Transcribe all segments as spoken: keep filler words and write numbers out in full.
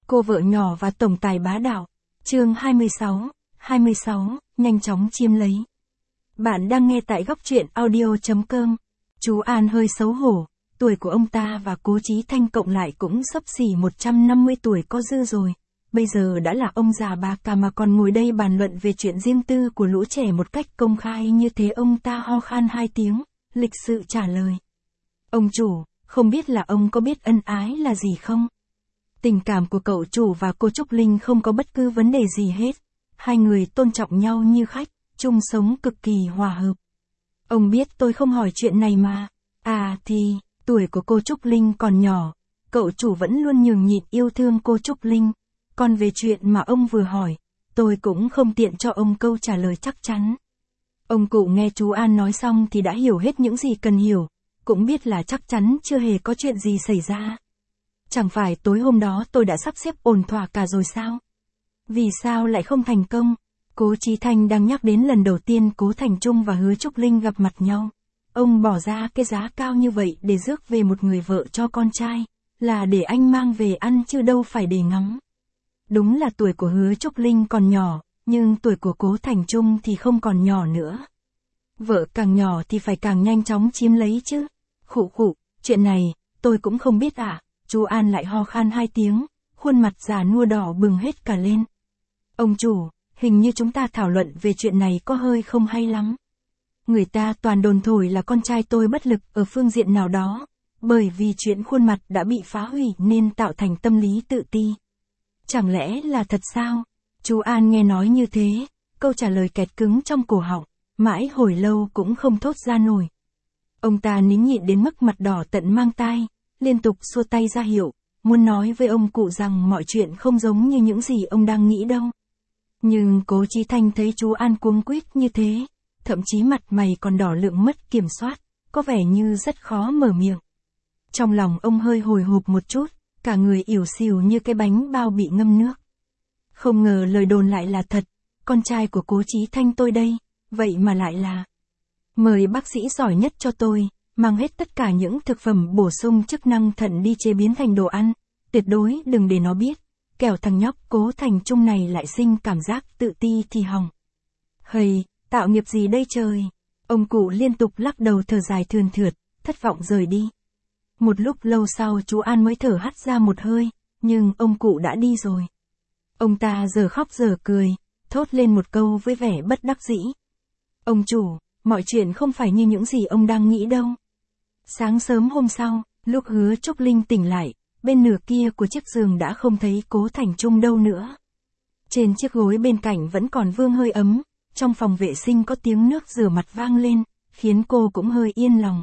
Cô vợ nhỏ và tổng tài bá đạo. Chương hai mươi sáu, hai mươi sáu, nhanh chóng chiếm lấy. Bạn đang nghe tại góc truyện audio chấm com. Chú An hơi xấu hổ, tuổi của ông ta và Cố Chí Thanh cộng lại cũng xấp xỉ một trăm năm mươi tuổi có dư rồi. Bây giờ đã là ông già bà cả mà còn ngồi đây bàn luận về chuyện riêng tư của lũ trẻ một cách công khai như thế. Ông ta ho khan hai tiếng, lịch sự trả lời. Ông chủ, không biết là ông có biết ân ái là gì không? Tình cảm của cậu chủ và cô Trúc Linh không có bất cứ vấn đề gì hết. Hai người tôn trọng nhau như khách, chung sống cực kỳ hòa hợp. Ông biết tôi không hỏi chuyện này mà. À thì, tuổi của cô Trúc Linh còn nhỏ, cậu chủ vẫn luôn nhường nhịn yêu thương cô Trúc Linh. Còn về chuyện mà ông vừa hỏi, tôi cũng không tiện cho ông câu trả lời chắc chắn. Ông cụ nghe chú An nói xong thì đã hiểu hết những gì cần hiểu, cũng biết là chắc chắn chưa hề có chuyện gì xảy ra. Chẳng phải tối hôm đó tôi đã sắp xếp ổn thỏa cả rồi sao? Vì sao lại không thành công? Cố Chí Thanh đang nhắc đến lần đầu tiên Cố Thành Trung và Hứa Trúc Linh gặp mặt nhau. Ông bỏ ra cái giá cao như vậy để rước về một người vợ cho con trai, là để anh mang về ăn chứ đâu phải để ngắm. Đúng là tuổi của Hứa Trúc Linh còn nhỏ, nhưng tuổi của Cố Thành Trung thì không còn nhỏ nữa. Vợ càng nhỏ thì phải càng nhanh chóng chiếm lấy chứ. Khụ khụ, chuyện này, tôi cũng không biết ạ. À. Chú An lại ho khan hai tiếng, khuôn mặt già nua đỏ bừng hết cả lên. Ông chủ, hình như chúng ta thảo luận về chuyện này có hơi không hay lắm. Người ta toàn đồn thổi là con trai tôi bất lực ở phương diện nào đó, bởi vì chuyện khuôn mặt đã bị phá hủy nên tạo thành tâm lý tự ti. Chẳng lẽ là thật sao? Chú An nghe nói như thế, câu trả lời kẹt cứng trong cổ họng, mãi hồi lâu cũng không thốt ra nổi. Ông ta nín nhịn đến mức mặt đỏ tận mang tai, liên tục xua tay ra hiệu, muốn nói với ông cụ rằng mọi chuyện không giống như những gì ông đang nghĩ đâu. Nhưng Cố Chí Thanh thấy chú An cuống quýt như thế, thậm chí mặt mày còn đỏ lượng mất kiểm soát, có vẻ như rất khó mở miệng. Trong lòng ông hơi hồi hộp một chút, cả người ỉu xìu như cái bánh bao bị ngâm nước. Không ngờ lời đồn lại là thật, con trai của Cố Chí Thanh tôi đây, vậy mà lại là. Mời bác sĩ giỏi nhất cho tôi, mang hết tất cả những thực phẩm bổ sung chức năng thận đi chế biến thành đồ ăn, tuyệt đối đừng để nó biết, kẻo thằng nhóc Cố Thành Trung này lại sinh cảm giác tự ti thì hỏng. Hầy, tạo nghiệp gì đây trời? Ông cụ liên tục lắc đầu thở dài thườn thượt, thất vọng rời đi. Một lúc lâu sau chú An mới thở hắt ra một hơi, nhưng ông cụ đã đi rồi. Ông ta giờ khóc giờ cười, thốt lên một câu với vẻ bất đắc dĩ. Ông chủ, mọi chuyện không phải như những gì ông đang nghĩ đâu. Sáng sớm hôm sau, lúc Hứa Trúc Linh tỉnh lại, bên nửa kia của chiếc giường đã không thấy Cố Thành Trung đâu nữa. Trên chiếc gối bên cạnh vẫn còn vương hơi ấm, trong phòng vệ sinh có tiếng nước rửa mặt vang lên, khiến cô cũng hơi yên lòng.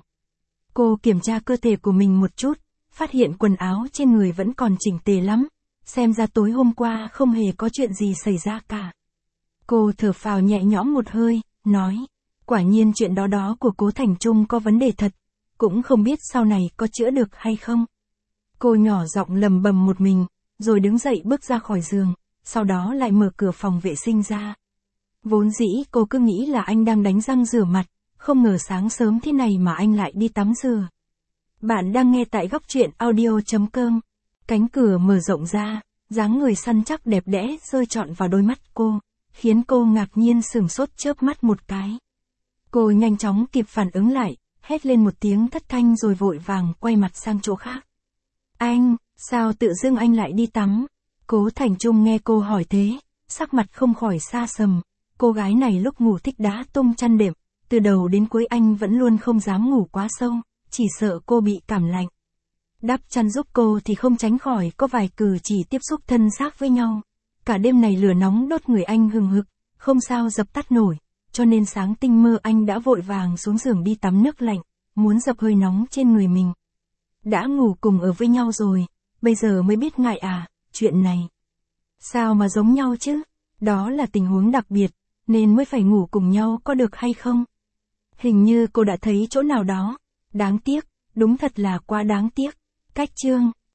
Cô kiểm tra cơ thể của mình một chút, phát hiện quần áo trên người vẫn còn chỉnh tề lắm, xem ra tối hôm qua không hề có chuyện gì xảy ra cả. Cô thở phào nhẹ nhõm một hơi, nói, quả nhiên chuyện đó đó của Cố Thành Trung có vấn đề thật, cũng không biết sau này có chữa được hay không. Cô nhỏ giọng lầm bầm một mình, rồi đứng dậy bước ra khỏi giường, sau đó lại mở cửa phòng vệ sinh ra. Vốn dĩ cô cứ nghĩ là anh đang đánh răng rửa mặt, không ngờ sáng sớm thế này mà anh lại đi tắm rửa. Bạn đang nghe tại góc truyện audio chấm com. Cánh cửa mở rộng ra, dáng người săn chắc đẹp đẽ rơi trọn vào đôi mắt cô, khiến cô ngạc nhiên sửng sốt chớp mắt một cái. Cô nhanh chóng kịp phản ứng lại, hét lên một tiếng thất thanh rồi vội vàng quay mặt sang chỗ khác. Anh, sao tự dưng anh lại đi tắm? Cố Thành Trung nghe cô hỏi thế, sắc mặt không khỏi xa sầm. Cô gái này lúc ngủ thích đá tung chăn đệm, từ đầu đến cuối anh vẫn luôn không dám ngủ quá sâu, chỉ sợ cô bị cảm lạnh. Đắp chăn giúp cô thì không tránh khỏi có vài cử chỉ tiếp xúc thân xác với nhau. Cả đêm này lửa nóng đốt người anh hừng hực, không sao dập tắt nổi, cho nên sáng tinh mơ anh đã vội vàng xuống giường đi tắm nước lạnh, muốn dập hơi nóng trên người mình. Đã ngủ cùng ở với nhau rồi, bây giờ mới biết ngại à, chuyện này. Sao mà giống nhau chứ? Đó là tình huống đặc biệt, nên mới phải ngủ cùng nhau có được hay không? Hình như cô đã thấy chỗ nào đó. Đáng tiếc, đúng thật là quá đáng tiếc. Cách chương.